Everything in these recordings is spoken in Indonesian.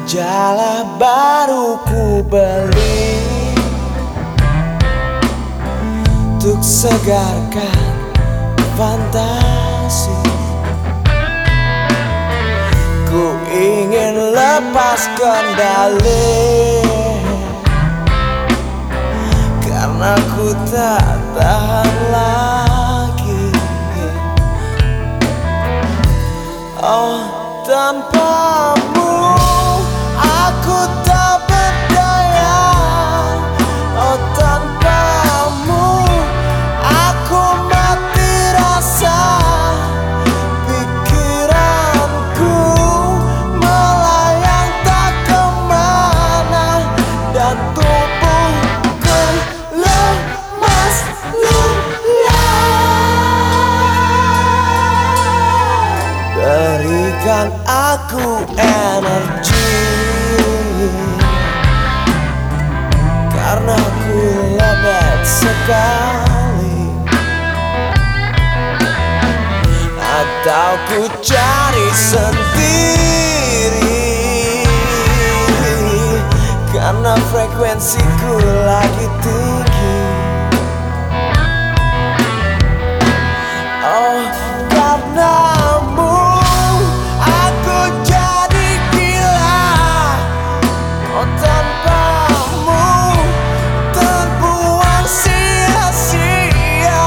Jala baru ku beli untuk segarkan fantasi. Ku ingin lepas kendali karena ku tak tahan lagi. Oh, tanpamu aku tak berdaya. Oh, tanpamu aku mati rasa. Pikiranku melayang tak kemana dan tubuhku lemas lelah. Berikan aku energi karena ku lembek sekali. Atau ku cari sendiri karena frekuensiku lagi tinggi. Oh, karenamu aku jadi gila. Oh, tanpamu terbuang sia-sia.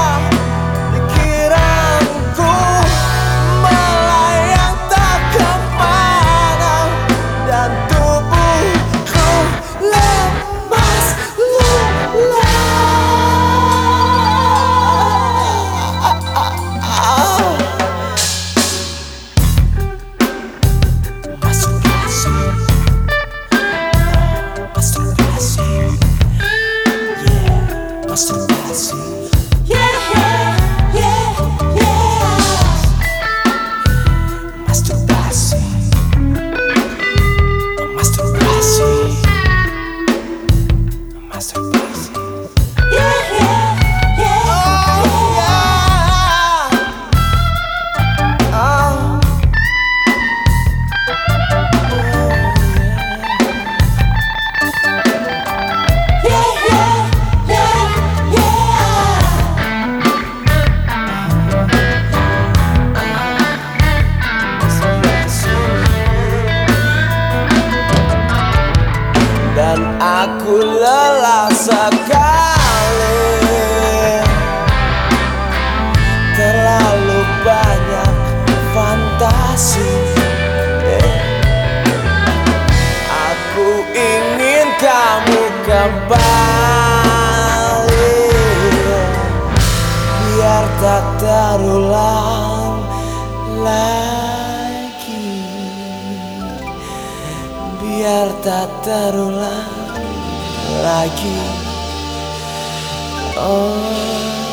Pikiranku melayang tak kemana dan tubuhku lemas lelah. Masturbasi. Yeah, yeah, yeah, yeah. Masturbasi. Masturbasi. Masturbasi. Yeah, yeah, yeah. Oh, yeah. Oh. Dan aku lelah sekali. Terlalu banyak fantasi. Aku ingin kamu kembali, biar tak terulang lagi. Biar tak terulang lagi. Oh.